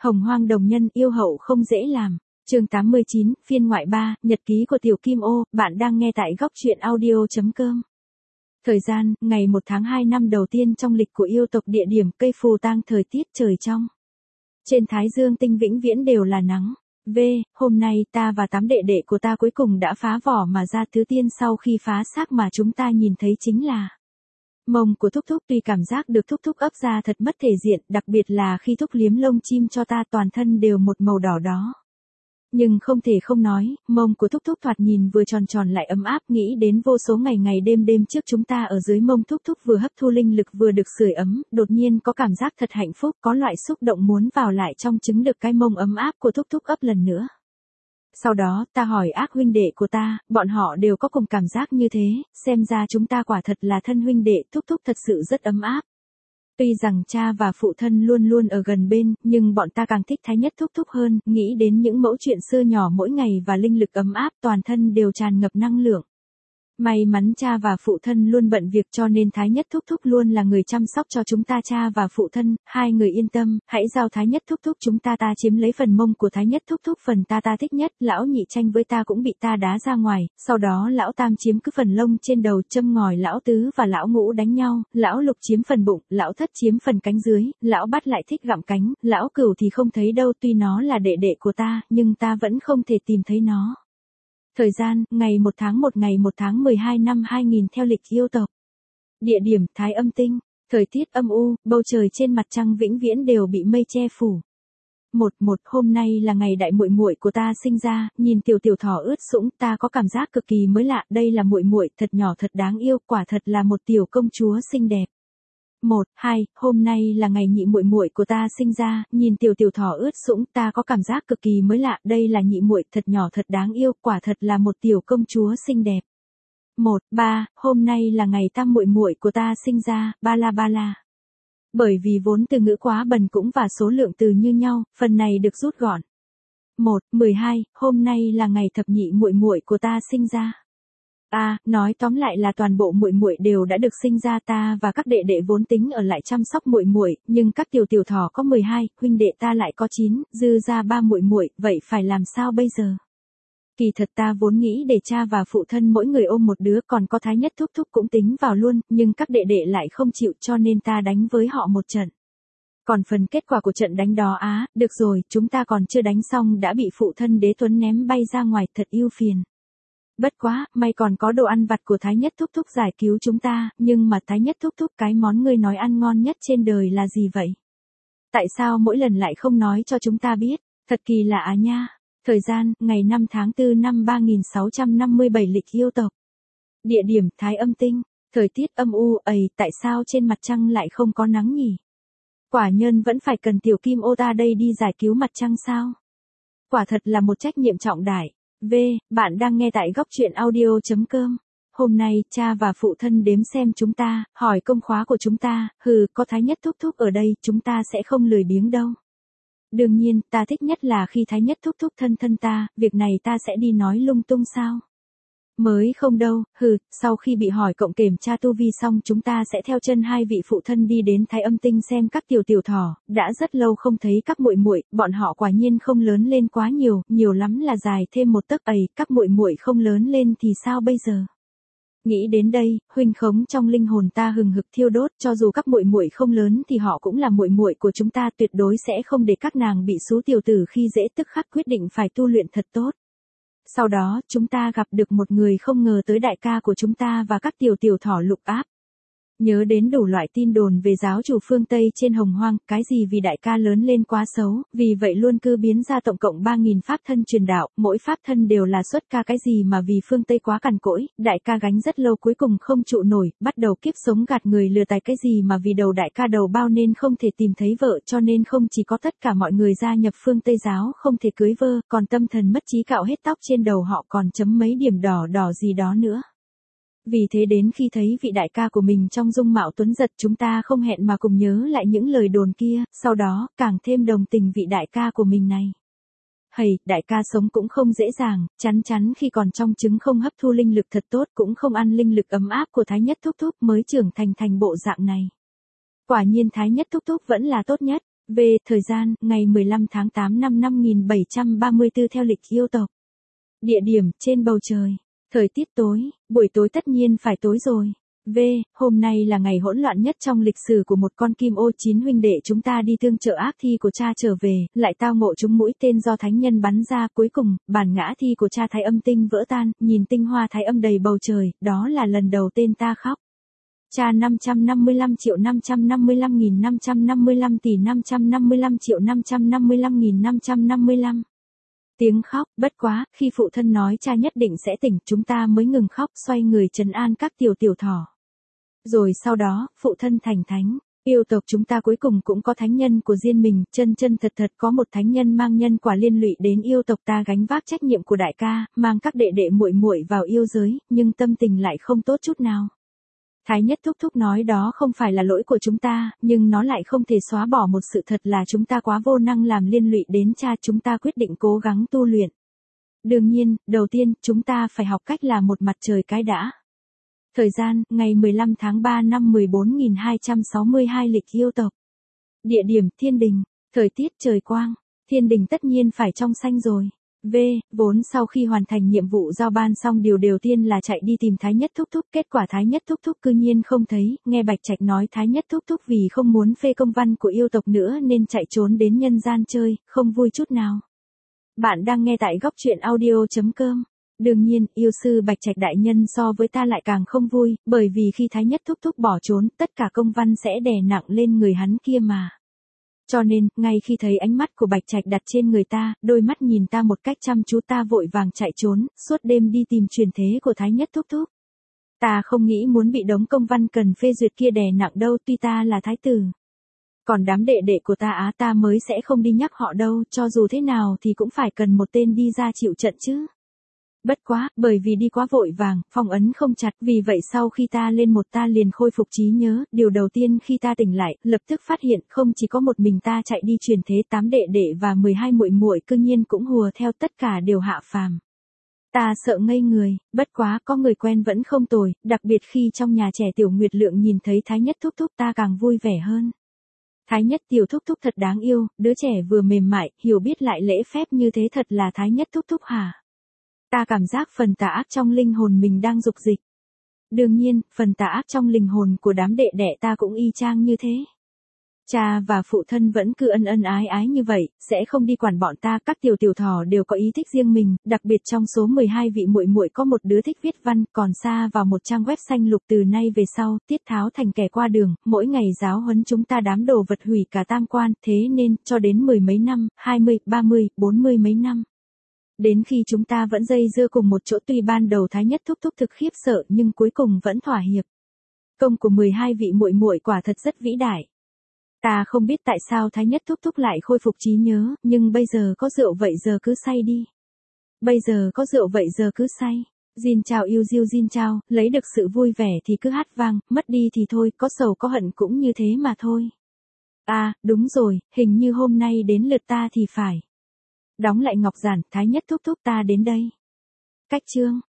Hồng Hoang đồng nhân yêu hậu không dễ làm. Chương 89, phiên ngoại 3, nhật ký của Tiểu Kim Ô, bạn đang nghe tại góc truyện audio.com. Thời gian, ngày 1 tháng 2 năm đầu tiên trong lịch của yêu tộc, địa điểm cây phù tang, thời tiết trời trong. Trên Thái Dương tinh vĩnh viễn đều là nắng. Hôm nay ta và 8 đệ đệ của ta cuối cùng đã phá vỏ mà ra. Thứ tiên sau khi phá xác mà chúng ta nhìn thấy chính là mông của Thúc Thúc. Tuy cảm giác được Thúc Thúc ấp ra thật mất thể diện, đặc biệt là khi Thúc liếm lông chim cho ta, toàn thân đều một màu đỏ đó. Nhưng không thể không nói, mông của Thúc Thúc thoạt nhìn vừa tròn tròn lại ấm áp, nghĩ đến vô số ngày ngày đêm đêm trước chúng ta ở dưới mông Thúc Thúc vừa hấp thu linh lực vừa được sưởi ấm, đột nhiên có cảm giác thật hạnh phúc, có loại xúc động muốn vào lại trong trứng được cái mông ấm áp của Thúc Thúc ấp lần nữa. Sau đó, ta hỏi ác huynh đệ của ta, bọn họ đều có cùng cảm giác như thế, xem ra chúng ta quả thật là thân huynh đệ. Thúc Thúc thật sự rất ấm áp. Tuy rằng cha và phụ thân luôn luôn ở gần bên, nhưng bọn ta càng thích Thái Nhất Thúc Thúc hơn, nghĩ đến những mẫu chuyện xưa nhỏ mỗi ngày và linh lực ấm áp, toàn thân đều tràn ngập năng lượng. May mắn cha và phụ thân luôn bận việc cho nên Thái Nhất Thúc Thúc luôn là người chăm sóc cho chúng ta. Cha và phụ thân, hai người yên tâm, hãy giao Thái Nhất Thúc Thúc chúng ta chiếm lấy phần mông của Thái Nhất Thúc Thúc, phần ta thích nhất. Lão nhị tranh với ta cũng bị ta đá ra ngoài, sau đó lão tam chiếm cứ phần lông trên đầu, châm ngòi lão tứ và lão ngũ đánh nhau, lão lục chiếm phần bụng, lão thất chiếm phần cánh dưới, lão bát lại thích gặm cánh, lão cửu thì không thấy đâu. Tuy nó là đệ đệ của ta, nhưng ta vẫn không thể tìm thấy nó. Thời gian, ngày 1 tháng 12 năm 2000 theo lịch yêu tộc. Địa điểm, Thái Âm Tinh. Thời tiết âm u, bầu trời trên mặt trăng vĩnh viễn đều bị mây che phủ. Hôm nay là ngày đại muội muội của ta sinh ra, nhìn tiểu thỏ ướt sũng, ta có cảm giác cực kỳ mới lạ. Đây là muội muội thật nhỏ thật đáng yêu, quả thật là một tiểu công chúa xinh đẹp. Hôm nay là ngày nhị muội muội của ta sinh ra, nhìn tiểu thỏ ướt sũng, ta có cảm giác cực kỳ mới lạ. Đây là nhị muội thật nhỏ thật đáng yêu, quả thật là một tiểu công chúa xinh đẹp. Hôm nay là ngày tam muội muội của ta sinh ra, ba la. Bởi vì vốn từ ngữ quá bần cũng và số lượng từ như nhau, phần này được rút gọn. 12, hôm nay là ngày thập nhị muội muội của ta sinh ra. Nói tóm lại là toàn bộ muội muội đều đã được sinh ra. Ta và các đệ đệ vốn tính ở lại chăm sóc muội muội, nhưng các tiểu thỏ có 12, huynh đệ ta lại có 9, dư ra 3 muội muội, vậy phải làm sao bây giờ? Kỳ thật ta vốn nghĩ để cha và phụ thân mỗi người ôm một đứa, còn có Thái Nhất Thúc Thúc cũng tính vào luôn, nhưng các đệ đệ lại không chịu, cho nên ta đánh với họ một trận. Còn phần kết quả của trận đánh đó được rồi, chúng ta còn chưa đánh xong đã bị phụ thân Đế Tuấn ném bay ra ngoài, thật ưu phiền. Bất quá, may còn có đồ ăn vặt của Thái Nhất Thúc Thúc giải cứu chúng ta, nhưng mà Thái Nhất Thúc Thúc, cái món ngươi nói ăn ngon nhất trên đời là gì vậy? Tại sao mỗi lần lại không nói cho chúng ta biết? Thật kỳ lạ nha. Thời gian, ngày 5 tháng 4 năm 3657 lịch yêu tộc. Địa điểm, Thái Âm Tinh. Thời tiết âm u, tại sao trên mặt trăng lại không có nắng nhỉ? Quả nhân vẫn phải cần Tiểu Kim Ô ta đây đi giải cứu mặt trăng sao? Quả thật là một trách nhiệm trọng đại. Bạn đang nghe tại góc truyện audio.com. Hôm nay, cha và phụ thân đếm xem chúng ta, hỏi công khóa của chúng ta, có Thái Nhất Thúc Thúc ở đây, chúng ta sẽ không lười biếng đâu. Đương nhiên, ta thích nhất là khi Thái Nhất Thúc Thúc thân ta, việc này ta sẽ đi nói lung tung sao? Mới không đâu, sau khi bị hỏi cộng kiểm tra tu vi xong chúng ta sẽ theo chân hai vị phụ thân đi đến Thái Âm Tinh xem các tiểu thỏ, đã rất lâu không thấy các muội muội, bọn họ quả nhiên không lớn lên quá nhiều lắm là dài thêm một tấc. Các muội muội không lớn lên thì sao bây giờ? Nghĩ đến đây, huynh khống trong linh hồn ta hừng hực thiêu đốt, cho dù các muội muội không lớn thì họ cũng là muội muội của chúng ta, tuyệt đối sẽ không để các nàng bị số tiểu tử khi dễ, tức khắc quyết định phải tu luyện thật tốt. Sau đó, chúng ta gặp được một người không ngờ tới, đại ca của chúng ta và các tiểu thỏ lục áp. Nhớ đến đủ loại tin đồn về giáo chủ phương Tây trên Hồng Hoang, cái gì vì đại ca lớn lên quá xấu, vì vậy luôn cư biến ra tổng cộng 3000 pháp thân truyền đạo, mỗi pháp thân đều là xuất ca, cái gì mà vì phương Tây quá cằn cỗi, đại ca gánh rất lâu cuối cùng không trụ nổi, bắt đầu kiếp sống gạt người lừa tài, cái gì mà vì đầu đại ca đầu bao nên không thể tìm thấy vợ, cho nên không chỉ có tất cả mọi người gia nhập phương Tây giáo không thể cưới vơ, còn tâm thần mất trí cạo hết tóc trên đầu họ, còn chấm mấy điểm đỏ gì đó nữa. Vì thế đến khi thấy vị đại ca của mình trong dung mạo tuấn giật, chúng ta không hẹn mà cùng nhớ lại những lời đồn kia, sau đó, càng thêm đồng tình vị đại ca của mình này. Đại ca sống cũng không dễ dàng, chắn khi còn trong trứng không hấp thu linh lực thật tốt, cũng không ăn linh lực ấm áp của Thái Nhất Thúc Thúc mới trưởng thành bộ dạng này. Quả nhiên Thái Nhất Thúc Thúc vẫn là tốt nhất. V. Thời gian, ngày 15 tháng 8 năm 5734 theo lịch yêu tộc. Địa điểm, trên bầu trời. Thời tiết tối, buổi tối tất nhiên phải tối rồi. V. Hôm nay là ngày hỗn loạn nhất trong lịch sử của một con kim ô. 9 huynh đệ chúng ta đi tương trợ ác thi của cha trở về, lại tao ngộ chúng mũi tên do thánh nhân bắn ra. Cuối cùng, bản ngã thi của cha thái âm tinh vỡ tan, nhìn tinh hoa thái âm đầy bầu trời, đó là lần đầu tên ta khóc. Cha 555.555.555 tỷ 555.555.555. Tiếng khóc, bất quá, khi phụ thân nói cha nhất định sẽ tỉnh, chúng ta mới ngừng khóc, xoay người trấn an các tiểu thỏ. Rồi sau đó, phụ thân thành thánh. Yêu tộc chúng ta cuối cùng cũng có thánh nhân của riêng mình, chân thật có một thánh nhân mang nhân quả liên lụy đến yêu tộc ta gánh vác trách nhiệm của đại ca, mang các đệ đệ muội muội vào yêu giới, nhưng tâm tình lại không tốt chút nào. Thái nhất thúc thúc nói đó không phải là lỗi của chúng ta, nhưng nó lại không thể xóa bỏ một sự thật là chúng ta quá vô năng làm liên lụy đến cha. Chúng ta quyết định cố gắng tu luyện. Đương nhiên, đầu tiên, chúng ta phải học cách là một mặt trời cái đã. Thời gian, ngày 15 tháng 3 năm 14262 lịch yêu tộc. Địa điểm, thiên đình. Thời tiết, trời quang. Thiên đình tất nhiên phải trong xanh rồi. V. Vốn sau khi hoàn thành nhiệm vụ giao ban xong điều đầu tiên là chạy đi tìm Thái Nhất thúc thúc, kết quả Thái Nhất thúc thúc cư nhiên không thấy, nghe Bạch Trạch nói Thái Nhất thúc thúc vì không muốn phê công văn của yêu tộc nữa nên chạy trốn đến nhân gian chơi, không vui chút nào. Bạn đang nghe tại góc truyện audio.com. Đương nhiên, yêu sư Bạch Trạch đại nhân so với ta lại càng không vui, bởi vì khi Thái Nhất thúc thúc bỏ trốn, tất cả công văn sẽ đè nặng lên người hắn kia mà. Cho nên, ngay khi thấy ánh mắt của Bạch Trạch đặt trên người ta, đôi mắt nhìn ta một cách chăm chú, ta vội vàng chạy trốn, suốt đêm đi tìm truyền thế của Thái Nhất thúc thúc. Ta không nghĩ muốn bị đống công văn cần phê duyệt kia đè nặng đâu, tuy ta là thái tử. Còn đám đệ đệ của ta ta mới sẽ không đi nhắc họ đâu, cho dù thế nào thì cũng phải cần một tên đi ra chịu trận chứ. Bất quá, bởi vì đi quá vội vàng, phong ấn không chặt, vì vậy sau khi ta lên ta liền khôi phục trí nhớ, điều đầu tiên khi ta tỉnh lại, lập tức phát hiện không chỉ có một mình ta chạy đi truyền thế, 8 đệ đệ và 12 muội muội cư nhiên cũng hùa theo, tất cả đều hạ phàm. Ta sợ ngây người, bất quá có người quen vẫn không tồi, đặc biệt khi trong nhà trẻ Tiểu Nguyệt Lượng nhìn thấy Thái Nhất thúc thúc ta càng vui vẻ hơn. Thái Nhất tiểu thúc thúc thật đáng yêu, đứa trẻ vừa mềm mại, hiểu biết lại lễ phép như thế, thật là Thái Nhất thúc thúc hả? Ta cảm giác phần tà ác trong linh hồn mình đang dục dịch. Đương nhiên, phần tà ác trong linh hồn của đám đệ đệ ta cũng y chang như thế. Cha và phụ thân vẫn cứ ân ái ái như vậy, sẽ không đi quản bọn ta, các tiểu thỏ đều có ý thích riêng mình, đặc biệt trong số 12 vị muội muội có một đứa thích viết văn, còn xa vào một trang web xanh lục. Từ nay về sau, Tiết Tháo thành kẻ qua đường, mỗi ngày giáo huấn chúng ta đám đồ vật hủy cả tam quan, thế nên, cho đến 10 mấy năm, 20, 30, 40 mấy năm. Đến khi chúng ta vẫn dây dưa cùng một chỗ, tuy ban đầu Thái Nhất thúc thúc thực khiếp sợ nhưng cuối cùng vẫn thỏa hiệp. Công của 12 vị muội muội quả thật rất vĩ đại. Ta không biết tại sao Thái Nhất thúc thúc lại khôi phục trí nhớ, nhưng bây giờ có rượu vậy giờ cứ say đi. Bây giờ có rượu vậy giờ cứ say. Jin chào yêu diêu Jin chào, lấy được sự vui vẻ thì cứ hát vang, mất đi thì thôi, có sầu có hận cũng như thế mà thôi. Đúng rồi, hình như hôm nay đến lượt ta thì phải. Đóng lại ngọc giản, Thái Nhất thúc thúc ta đến đây. Cách chương